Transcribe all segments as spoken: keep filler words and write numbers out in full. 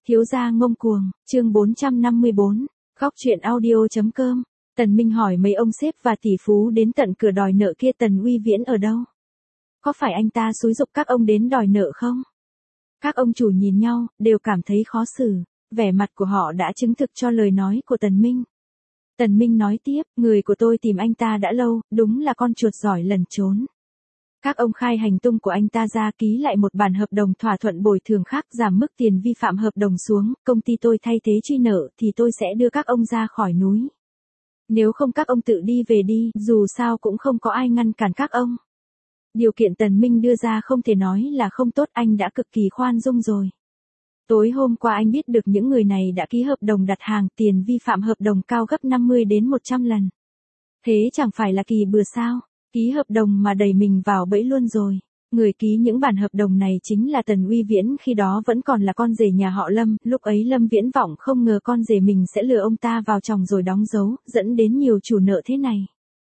Thiếu gia ngông cuồng, chương bốn trăm năm mươi bốn, góc truyện audio.com. Tần Minh hỏi mấy ông sếp và tỷ phú đến tận cửa đòi nợ kia Tần Uy Viễn ở đâu? Có phải anh ta xúi giục các ông đến đòi nợ không? Các ông chủ nhìn nhau, đều cảm thấy khó xử, vẻ mặt của họ đã chứng thực cho lời nói của Tần Minh. Tần Minh nói tiếp, người của tôi tìm anh ta đã lâu, đúng là con chuột giỏi lẩn trốn. Các ông khai hành tung của anh ta ra, ký lại một bản hợp đồng thỏa thuận bồi thường khác, giảm mức tiền vi phạm hợp đồng xuống, công ty tôi thay thế truy nợ thì tôi sẽ đưa các ông ra khỏi núi. Nếu không các ông tự đi về đi, dù sao cũng không có ai ngăn cản các ông. Điều kiện Tần Minh đưa ra không thể nói là không tốt, anh đã cực kỳ khoan dung rồi. Tối hôm qua anh biết được những người này đã ký hợp đồng đặt hàng, tiền vi phạm hợp đồng cao gấp năm mươi đến một trăm lần. Thế chẳng phải là kỳ bừa sao? Ký hợp đồng mà đẩy mình vào bẫy luôn rồi. Người ký những bản hợp đồng này chính là Tần Uy Viễn, khi đó vẫn còn là con rể nhà họ Lâm, lúc ấy Lâm Viễn Vọng không ngờ con rể mình sẽ lừa ông ta vào chồng rồi đóng dấu, dẫn đến nhiều chủ nợ thế này.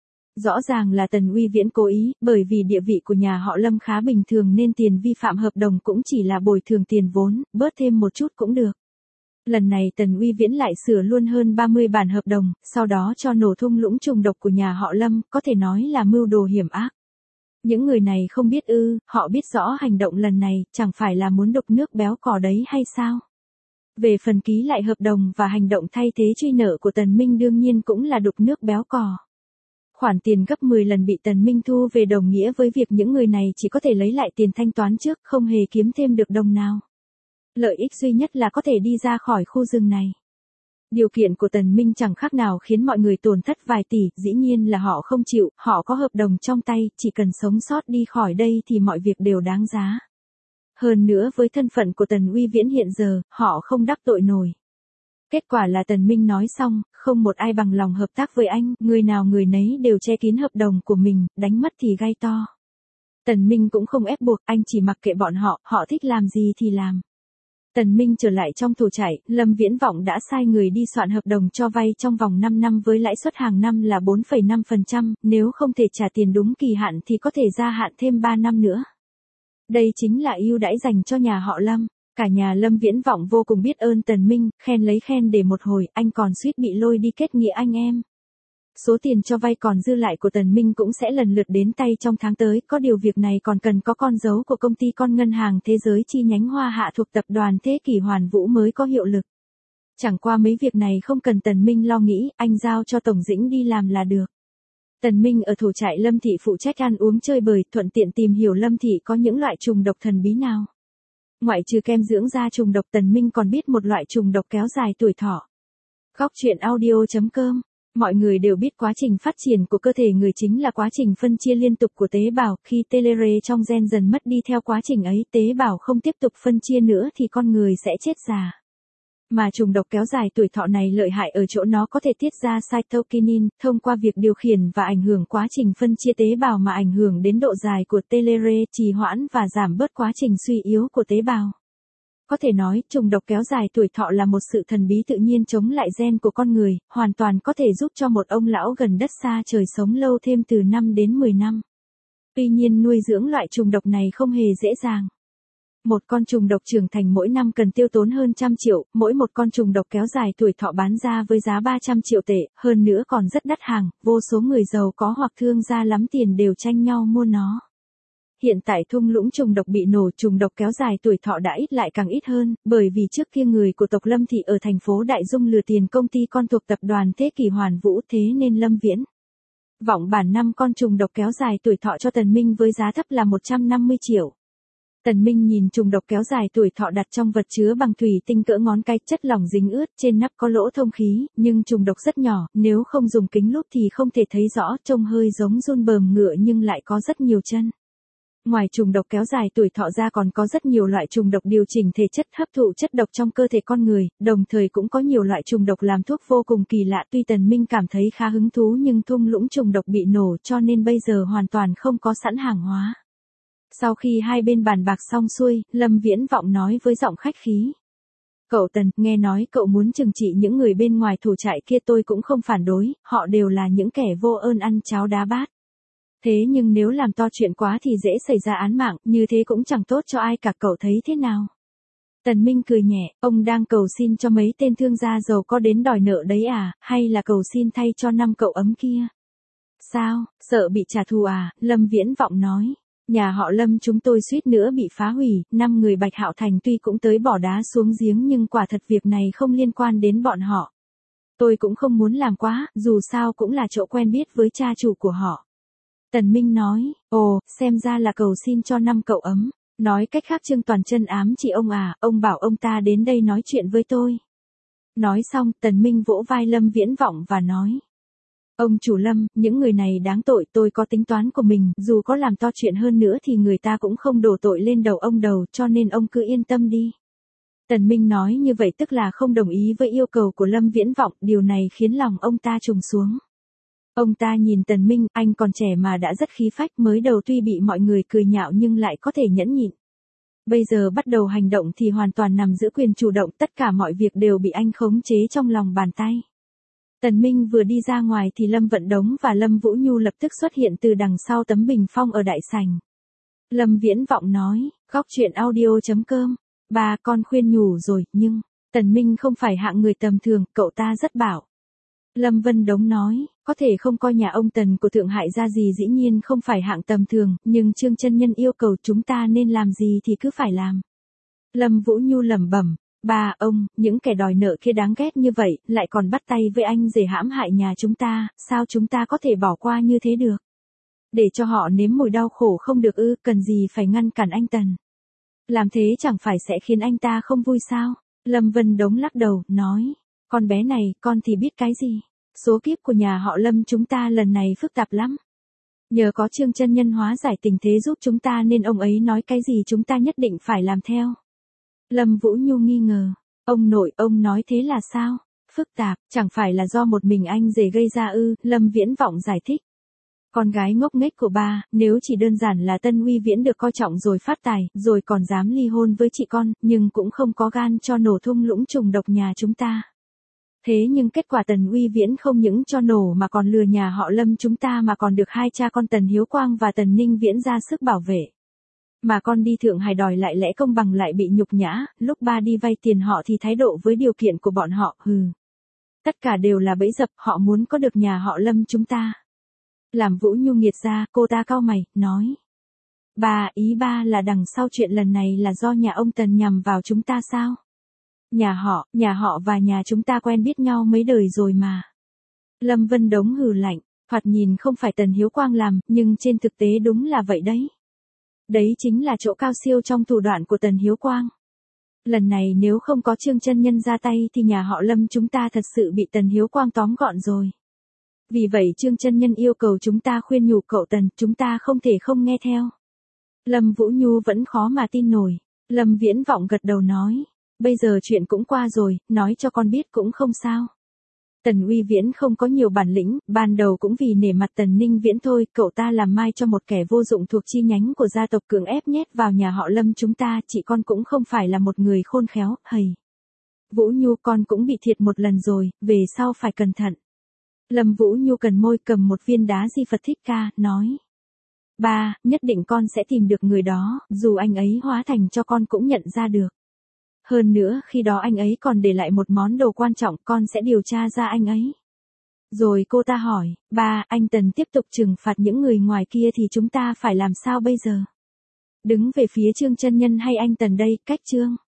Rõ ràng là Tần Uy Viễn cố ý, bởi vì địa vị của nhà họ Lâm khá bình thường nên tiền vi phạm hợp đồng cũng chỉ là bồi thường tiền vốn, bớt thêm một chút cũng được. Lần này Tần Uy Viễn lại sửa luôn hơn ba mươi bản hợp đồng, sau đó cho nổ thung lũng trùng độc của nhà họ Lâm, có thể nói là mưu đồ hiểm ác. Những người này không biết ư, họ biết rõ hành động lần này, chẳng phải là muốn đục nước béo cò đấy hay sao? Về phần ký lại hợp đồng và hành động thay thế truy nợ của Tần Minh đương nhiên cũng là đục nước béo cò. Khoản tiền gấp mười lần bị Tần Minh thu về đồng nghĩa với việc những người này chỉ có thể lấy lại tiền thanh toán trước, không hề kiếm thêm được đồng nào. Lợi ích duy nhất là có thể đi ra khỏi khu rừng này. Điều kiện của Tần Minh chẳng khác nào khiến mọi người tổn thất vài tỷ, dĩ nhiên là họ không chịu, họ có hợp đồng trong tay, chỉ cần sống sót đi khỏi đây thì mọi việc đều đáng giá. Hơn nữa với thân phận của Tần Uy Viễn hiện giờ, họ không đắc tội nổi. Kết quả là Tần Minh nói xong, không một ai bằng lòng hợp tác với anh, người nào người nấy đều che kín hợp đồng của mình, đánh mất thì gai to. Tần Minh cũng không ép buộc, anh chỉ mặc kệ bọn họ, họ thích làm gì thì làm. Tần Minh trở lại trong thổ trại, Lâm Viễn Vọng đã sai người đi soạn hợp đồng cho vay trong vòng năm năm với lãi suất hàng năm là bốn phẩy năm phần trăm, nếu không thể trả tiền đúng kỳ hạn thì có thể gia hạn thêm ba năm nữa. Đây chính là ưu đãi dành cho nhà họ Lâm. Cả nhà Lâm Viễn Vọng vô cùng biết ơn Tần Minh, khen lấy khen để một hồi, anh còn suýt bị lôi đi kết nghĩa anh em. Số tiền cho vay còn dư lại của Tần Minh cũng sẽ lần lượt đến tay trong tháng tới, có điều việc này còn cần có con dấu của công ty con Ngân hàng Thế giới chi nhánh Hoa Hạ thuộc tập đoàn Thế Kỷ Hoàn Vũ mới có hiệu lực. Chẳng qua mấy việc này không cần Tần Minh lo nghĩ, anh giao cho Tổng Dĩnh đi làm là được. Tần Minh ở thổ trại Lâm Thị phụ trách ăn uống chơi bời, thuận tiện tìm hiểu Lâm Thị có những loại trùng độc thần bí nào. Ngoại trừ kem dưỡng da trùng độc, Tần Minh còn biết một loại trùng độc kéo dài tuổi thọ. Góc truyện audio.com. Mọi người đều biết quá trình phát triển của cơ thể người chính là quá trình phân chia liên tục của tế bào, khi telere trong gen dần mất đi theo quá trình ấy, tế bào không tiếp tục phân chia nữa thì con người sẽ chết già. Mà trùng độc kéo dài tuổi thọ này lợi hại ở chỗ nó có thể tiết ra cytokinin, thông qua việc điều khiển và ảnh hưởng quá trình phân chia tế bào mà ảnh hưởng đến độ dài của telere, trì hoãn và giảm bớt quá trình suy yếu của tế bào. Có thể nói, trùng độc kéo dài tuổi thọ là một sự thần bí tự nhiên chống lại gen của con người, hoàn toàn có thể giúp cho một ông lão gần đất xa trời sống lâu thêm từ năm đến mười năm. Tuy nhiên nuôi dưỡng loại trùng độc này không hề dễ dàng. Một con trùng độc trưởng thành mỗi năm cần tiêu tốn hơn trăm triệu, mỗi một con trùng độc kéo dài tuổi thọ bán ra với giá ba trăm triệu tệ, hơn nữa còn rất đắt hàng, vô số người giàu có hoặc thương gia lắm tiền đều tranh nhau mua nó. Hiện tại thung lũng trùng độc bị nổ, trùng độc kéo dài tuổi thọ đã ít lại càng ít hơn, bởi vì trước kia người của tộc Lâm Thị ở thành phố Đại Dung lừa tiền công ty con thuộc tập đoàn Thế Kỷ Hoàn Vũ, thế nên Lâm Viễn Vọng bản năm con trùng độc kéo dài tuổi thọ cho Tần Minh với giá thấp là một trăm năm mươi triệu. Tần Minh nhìn trùng độc kéo dài tuổi thọ đặt trong vật chứa bằng thủy tinh cỡ ngón cái, chất lỏng dính ướt, trên nắp có lỗ thông khí, nhưng trùng độc rất nhỏ, nếu không dùng kính lúp thì không thể thấy rõ, trông hơi giống giun bờm ngựa nhưng lại có rất nhiều chân. Ngoài trùng độc kéo dài tuổi thọ ra còn có rất nhiều loại trùng độc điều chỉnh thể chất, hấp thụ chất độc trong cơ thể con người, đồng thời cũng có nhiều loại trùng độc làm thuốc vô cùng kỳ lạ. Tuy Tần Minh cảm thấy khá hứng thú nhưng thung lũng trùng độc bị nổ cho nên bây giờ hoàn toàn không có sẵn hàng hóa. Sau khi hai bên bàn bạc xong xuôi, Lâm Viễn Vọng nói với giọng khách khí. Cậu Tần, nghe nói cậu muốn trừng trị những người bên ngoài thổ trại kia, tôi cũng không phản đối, họ đều là những kẻ vô ơn ăn cháo đá bát. Thế nhưng nếu làm to chuyện quá thì dễ xảy ra án mạng, như thế cũng chẳng tốt cho ai cả, cậu thấy thế nào? Tần Minh cười nhẹ, ông đang cầu xin cho mấy tên thương gia giàu có đến đòi nợ đấy à, hay là cầu xin thay cho năm cậu ấm kia? Sao, sợ bị trả thù à? Lâm Viễn Vọng nói. Nhà họ Lâm chúng tôi suýt nữa bị phá hủy, năm người Bạch Hạo Thành tuy cũng tới bỏ đá xuống giếng nhưng quả thật việc này không liên quan đến bọn họ. Tôi cũng không muốn làm quá, dù sao cũng là chỗ quen biết với cha chủ của họ. Tần Minh nói, ồ, xem ra là cầu xin cho năm cậu ấm. Nói cách khác Trương Toàn Chân ám chỉ ông à, ông bảo ông ta đến đây nói chuyện với tôi. Nói xong, Tần Minh vỗ vai Lâm Viễn Vọng và nói. Ông chủ Lâm, những người này đáng tội, tôi có tính toán của mình, dù có làm to chuyện hơn nữa thì người ta cũng không đổ tội lên đầu ông đầu, cho nên ông cứ yên tâm đi. Tần Minh nói như vậy tức là không đồng ý với yêu cầu của Lâm Viễn Vọng, điều này khiến lòng ông ta trùng xuống. Ông ta nhìn Tần Minh, anh còn trẻ mà đã rất khí phách, mới đầu tuy bị mọi người cười nhạo nhưng lại có thể nhẫn nhịn. Bây giờ bắt đầu hành động thì hoàn toàn nằm giữ quyền chủ động, tất cả mọi việc đều bị anh khống chế trong lòng bàn tay. Tần Minh vừa đi ra ngoài thì Lâm Vận Đống và Lâm Vũ Nhu lập tức xuất hiện từ đằng sau tấm bình phong ở đại sảnh. Lâm Viễn Vọng nói, góc chuyện audio chấm com, bà con khuyên nhủ rồi, nhưng, Tần Minh không phải hạng người tầm thường, cậu ta rất bảo. Lâm Vân Đống nói, có thể không coi nhà ông Tần của Thượng Hải ra gì dĩ nhiên không phải hạng tầm thường, nhưng Trương Chân Nhân yêu cầu chúng ta nên làm gì thì cứ phải làm. Lâm Vũ Nhu lẩm bẩm, bà, ông, những kẻ đòi nợ kia đáng ghét như vậy, lại còn bắt tay với anh rể hãm hại nhà chúng ta, sao chúng ta có thể bỏ qua như thế được? Để cho họ nếm mùi đau khổ không được ư, cần gì phải ngăn cản anh Tần? Làm thế chẳng phải sẽ khiến anh ta không vui sao? Lâm Vân Đống lắc đầu, nói, con bé này, con thì biết cái gì? Số kiếp của nhà họ Lâm chúng ta lần này phức tạp lắm. Nhờ có Trương Chân Nhân hóa giải tình thế giúp chúng ta nên ông ấy nói cái gì chúng ta nhất định phải làm theo. Lâm Vũ Nhu nghi ngờ, ông nội, ông nói thế là sao? Phức tạp, chẳng phải là do một mình anh rể gây ra ư? Lâm Viễn Vọng giải thích. Con gái ngốc nghếch của ba, nếu chỉ đơn giản là Tân Uy Viễn được coi trọng rồi phát tài, rồi còn dám ly hôn với chị con, nhưng cũng không có gan cho nổ thung lũng trùng độc nhà chúng ta. Thế nhưng kết quả Tần Uy Viễn không những cho nổ mà còn lừa nhà họ Lâm chúng ta mà còn được hai cha con Tần Hiếu Quang và Tần Ninh Viễn ra sức bảo vệ. Mà con đi Thượng Hải đòi lại lẽ công bằng lại bị nhục nhã, lúc ba đi vay tiền họ thì thái độ với điều kiện của bọn họ, hừ. Tất cả đều là bẫy dập, họ muốn có được nhà họ Lâm chúng ta. Làm Vũ Nhu nghiệt ra, cô ta cau mày, nói. Ba, ý ba là đằng sau chuyện lần này là do nhà ông Tần nhằm vào chúng ta sao? Nhà họ, nhà họ và nhà chúng ta quen biết nhau mấy đời rồi mà. Lâm Vân Đống hừ lạnh, thoạt nhìn không phải Tần Hiếu Quang làm, nhưng trên thực tế đúng là vậy đấy. Đấy chính là chỗ cao siêu trong thủ đoạn của Tần Hiếu Quang. Lần này nếu không có Trương Chân Nhân ra tay thì nhà họ Lâm chúng ta thật sự bị Tần Hiếu Quang tóm gọn rồi. Vì vậy Trương Chân Nhân yêu cầu chúng ta khuyên nhủ cậu Tần, chúng ta không thể không nghe theo. Lâm Vũ Nhu vẫn khó mà tin nổi. Lâm Viễn Vọng gật đầu nói. Bây giờ chuyện cũng qua rồi, nói cho con biết cũng không sao. Tần Uy Viễn không có nhiều bản lĩnh, ban đầu cũng vì nể mặt Tần Ninh Viễn thôi, cậu ta làm mai cho một kẻ vô dụng thuộc chi nhánh của gia tộc cường ép nhét vào nhà họ Lâm chúng ta, chị con cũng không phải là một người khôn khéo, hầy. Vũ Nhu con cũng bị thiệt một lần rồi, về sau phải cẩn thận. Lâm Vũ Nhu cần môi cầm một viên đá di Phật Thích Ca, nói. Ba, nhất định con sẽ tìm được người đó, dù anh ấy hóa thành cho con cũng nhận ra được. Hơn nữa khi đó anh ấy còn để lại một món đồ quan trọng, con sẽ điều tra ra anh ấy. Rồi cô ta hỏi, ba, anh Tần tiếp tục trừng phạt những người ngoài kia thì chúng ta phải làm sao bây giờ? Đứng về phía Trương Chân Nhân hay anh Tần đây, cách Trương?